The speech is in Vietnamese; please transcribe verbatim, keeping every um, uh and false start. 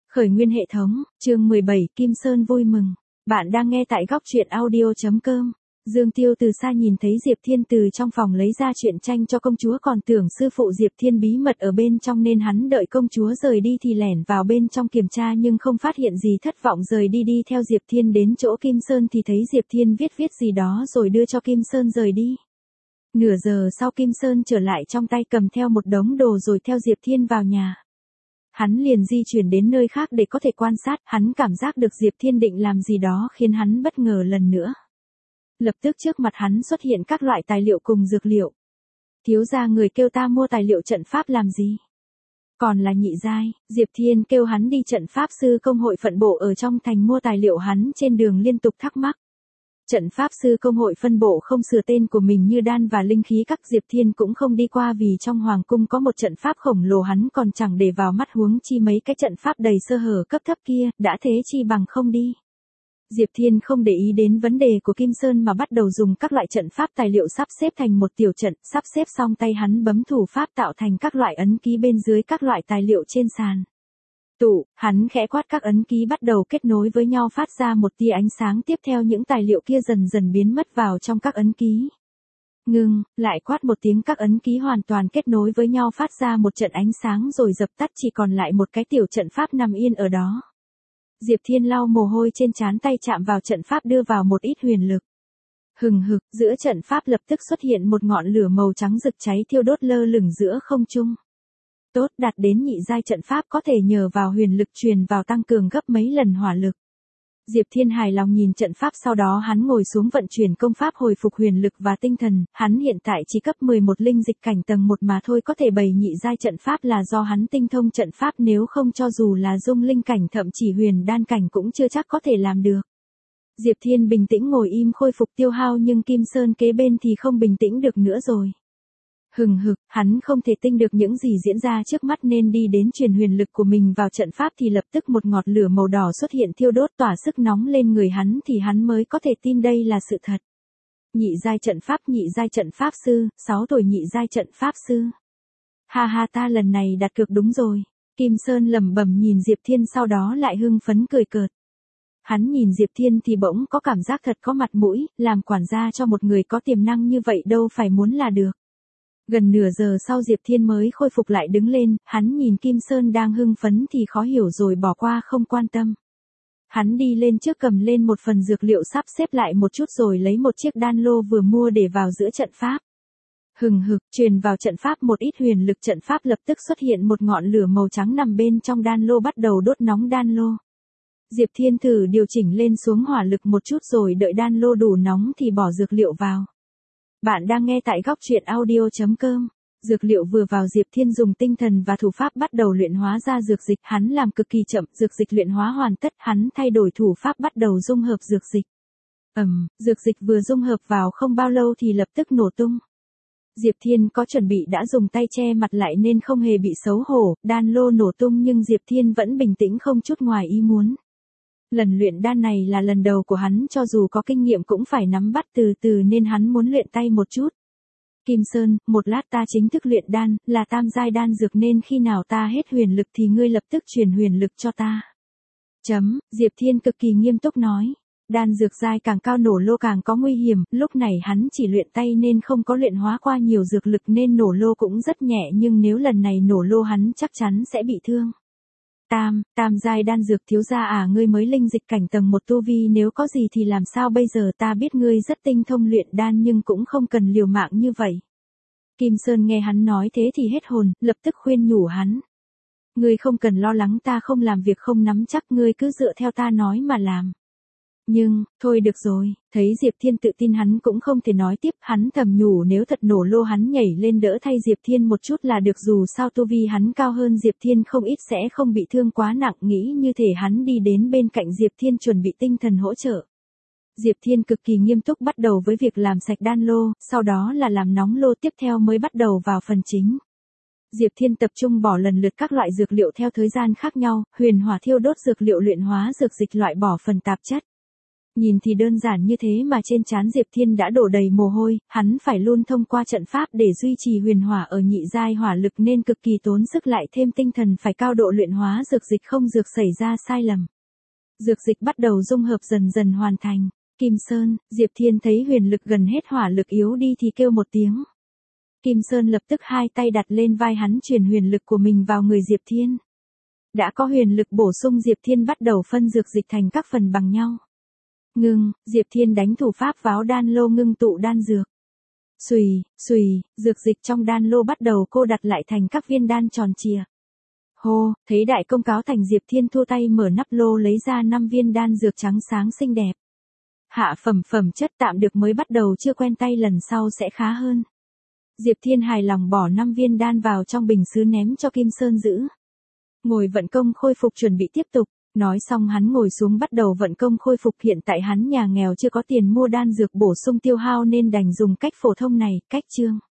Khởi nguyên hệ thống, chương mười bảy, Kim Sơn vui mừng. Bạn đang nghe tại góc truyện audio chấm com. Dương Tiêu từ xa nhìn thấy Diệp Thiên từ trong phòng lấy ra truyện tranh cho công chúa, còn tưởng sư phụ Diệp Thiên bí mật ở bên trong nên hắn đợi công chúa rời đi thì lẻn vào bên trong kiểm tra nhưng không phát hiện gì, thất vọng rời đi đi theo Diệp Thiên đến chỗ Kim Sơn thì thấy Diệp Thiên viết viết gì đó rồi đưa cho Kim Sơn rời đi. Nửa giờ sau Kim Sơn trở lại trong tay cầm theo một đống đồ rồi theo Diệp Thiên vào nhà. Hắn liền di chuyển đến nơi khác để có thể quan sát, hắn cảm giác được Diệp Thiên định làm gì đó khiến hắn bất ngờ lần nữa. Lập tức trước mặt hắn xuất hiện các loại tài liệu cùng dược liệu. Thiếu gia người kêu ta mua tài liệu trận pháp làm gì? Còn là nhị giai, Diệp Thiên kêu hắn đi trận pháp sư công hội phân bộ ở trong thành mua tài liệu, hắn trên đường liên tục thắc mắc. Trận pháp sư công hội phân bộ không sửa tên của mình như đan và linh khí các, Diệp Thiên cũng không đi qua vì trong hoàng cung có một trận pháp khổng lồ hắn còn chẳng để vào mắt, huống chi mấy cái trận pháp đầy sơ hở cấp thấp kia, đã thế chi bằng không đi. Diệp Thiên không để ý đến vấn đề của Kim Sơn mà bắt đầu dùng các loại trận pháp tài liệu sắp xếp thành một tiểu trận, sắp xếp xong tay hắn bấm thủ pháp tạo thành các loại ấn ký bên dưới các loại tài liệu trên sàn. Tụ, hắn khẽ quát, các ấn ký bắt đầu kết nối với nhau phát ra một tia ánh sáng, tiếp theo những tài liệu kia dần dần biến mất vào trong các ấn ký. Ngưng, lại quát một tiếng, các ấn ký hoàn toàn kết nối với nhau phát ra một trận ánh sáng rồi dập tắt, chỉ còn lại một cái tiểu trận pháp nằm yên ở đó. Diệp Thiên lau mồ hôi trên trán, tay chạm vào trận pháp đưa vào một ít huyền lực. Hừng hực, giữa trận pháp lập tức xuất hiện một ngọn lửa màu trắng rực cháy thiêu đốt lơ lửng giữa không trung. Tốt, đạt đến nhị giai trận pháp có thể nhờ vào huyền lực truyền vào tăng cường gấp mấy lần hỏa lực. Diệp Thiên hài lòng nhìn trận pháp, sau đó hắn ngồi xuống vận chuyển công pháp hồi phục huyền lực và tinh thần, hắn hiện tại chỉ cấp mười một linh dịch cảnh tầng một mà thôi, có thể bày nhị giai trận pháp là do hắn tinh thông trận pháp, nếu không cho dù là dung linh cảnh thậm chỉ huyền đan cảnh cũng chưa chắc có thể làm được. Diệp Thiên bình tĩnh ngồi im khôi phục tiêu hao, nhưng Kim Sơn kế bên thì không bình tĩnh được nữa rồi. Hừng hực, hắn không thể tin được những gì diễn ra trước mắt nên đi đến truyền huyền lực của mình vào trận pháp thì lập tức một ngọn lửa màu đỏ xuất hiện thiêu đốt tỏa sức nóng lên người hắn thì hắn mới có thể tin đây là sự thật. Nhị giai trận pháp, nhị giai trận pháp sư, sáu tuổi nhị giai trận pháp sư. Ha ha, ta lần này đặt cược đúng rồi. Kim Sơn lẩm bẩm nhìn Diệp Thiên, sau đó lại hưng phấn cười cợt. Hắn nhìn Diệp Thiên thì bỗng có cảm giác thật có mặt mũi, làm quản gia cho một người có tiềm năng như vậy đâu phải muốn là được. Gần nửa giờ sau Diệp Thiên mới khôi phục lại đứng lên, hắn nhìn Kim Sơn đang hưng phấn thì khó hiểu rồi bỏ qua không quan tâm. Hắn đi lên trước cầm lên một phần dược liệu sắp xếp lại một chút rồi lấy một chiếc đan lô vừa mua để vào giữa trận pháp. Hừng hực, truyền vào trận pháp một ít huyền lực, trận pháp lập tức xuất hiện một ngọn lửa màu trắng nằm bên trong đan lô bắt đầu đốt nóng đan lô. Diệp Thiên thử điều chỉnh lên xuống hỏa lực một chút rồi đợi đan lô đủ nóng thì bỏ dược liệu vào. Bạn đang nghe tại góc truyện audio chấm com. Dược liệu vừa vào, Diệp Thiên dùng tinh thần và thủ pháp bắt đầu luyện hóa ra dược dịch, hắn làm cực kỳ chậm, dược dịch luyện hóa hoàn tất, hắn thay đổi thủ pháp bắt đầu dung hợp dược dịch. Ầm, um, dược dịch vừa dung hợp vào không bao lâu thì lập tức nổ tung. Diệp Thiên có chuẩn bị đã dùng tay che mặt lại nên không hề bị xấu hổ, đan lô nổ tung nhưng Diệp Thiên vẫn bình tĩnh không chút ngoài ý muốn. Lần luyện đan này là lần đầu của hắn, cho dù có kinh nghiệm cũng phải nắm bắt từ từ nên hắn muốn luyện tay một chút. Kim Sơn, một lát ta chính thức luyện đan, là tam giai đan dược nên khi nào ta hết huyền lực thì ngươi lập tức truyền huyền lực cho ta. Chấm, Diệp Thiên cực kỳ nghiêm túc nói. Đan dược giai càng cao nổ lô càng có nguy hiểm, lúc này hắn chỉ luyện tay nên không có luyện hóa qua nhiều dược lực nên nổ lô cũng rất nhẹ, nhưng nếu lần này nổ lô hắn chắc chắn sẽ bị thương. Tam, tam giai đan dược, thiếu gia à, ngươi mới linh dịch cảnh tầng một tu vi, nếu có gì thì làm sao bây giờ, ta biết ngươi rất tinh thông luyện đan nhưng cũng không cần liều mạng như vậy. Kim Sơn nghe hắn nói thế thì hết hồn, lập tức khuyên nhủ hắn. Ngươi không cần lo lắng, ta không làm việc không nắm chắc, ngươi cứ dựa theo ta nói mà làm. Nhưng, thôi được rồi, thấy Diệp Thiên tự tin hắn cũng không thể nói tiếp, hắn thầm nhủ nếu thật nổ lô hắn nhảy lên đỡ thay Diệp Thiên một chút là được, dù sao tu vi hắn cao hơn Diệp Thiên không ít sẽ không bị thương quá nặng, nghĩ như thể hắn đi đến bên cạnh Diệp Thiên chuẩn bị tinh thần hỗ trợ. Diệp Thiên cực kỳ nghiêm túc bắt đầu với việc làm sạch đan lô, sau đó là làm nóng lô, tiếp theo mới bắt đầu vào phần chính. Diệp Thiên tập trung bỏ lần lượt các loại dược liệu theo thời gian khác nhau, huyền hỏa thiêu đốt dược liệu, luyện hóa dược dịch, loại bỏ phần tạp chất. Nhìn thì đơn giản như thế mà trên trán Diệp Thiên đã đổ đầy mồ hôi, hắn phải luôn thông qua trận pháp để duy trì huyền hỏa ở nhị giai hỏa lực nên cực kỳ tốn sức, lại thêm tinh thần phải cao độ luyện hóa dược dịch không dược xảy ra sai lầm. Dược dịch bắt đầu dung hợp dần dần hoàn thành. Kim Sơn, Diệp Thiên thấy huyền lực gần hết hỏa lực yếu đi thì kêu một tiếng. Kim Sơn lập tức hai tay đặt lên vai hắn truyền huyền lực của mình vào người Diệp Thiên. Đã có huyền lực bổ sung, Diệp Thiên bắt đầu phân dược dịch thành các phần bằng nhau. Ngưng, Diệp Thiên đánh thủ pháp váo đan lô ngưng tụ đan dược. Xùy, xùy, dược dịch trong đan lô bắt đầu cô đặt lại thành các viên đan tròn trịa. Hô, thấy đại công cáo thành, Diệp Thiên thua tay mở nắp lô lấy ra năm viên đan dược trắng sáng xinh đẹp. Hạ phẩm phẩm chất tạm được, mới bắt đầu chưa quen tay, lần sau sẽ khá hơn. Diệp Thiên hài lòng bỏ năm viên đan vào trong bình sứ ném cho Kim Sơn giữ. Ngồi vận công khôi phục chuẩn bị tiếp tục. Nói xong hắn ngồi xuống bắt đầu vận công khôi phục. Hiện tại hắn nhà nghèo chưa có tiền mua đan dược bổ sung tiêu hao nên đành dùng cách phổ thông này, cách chương.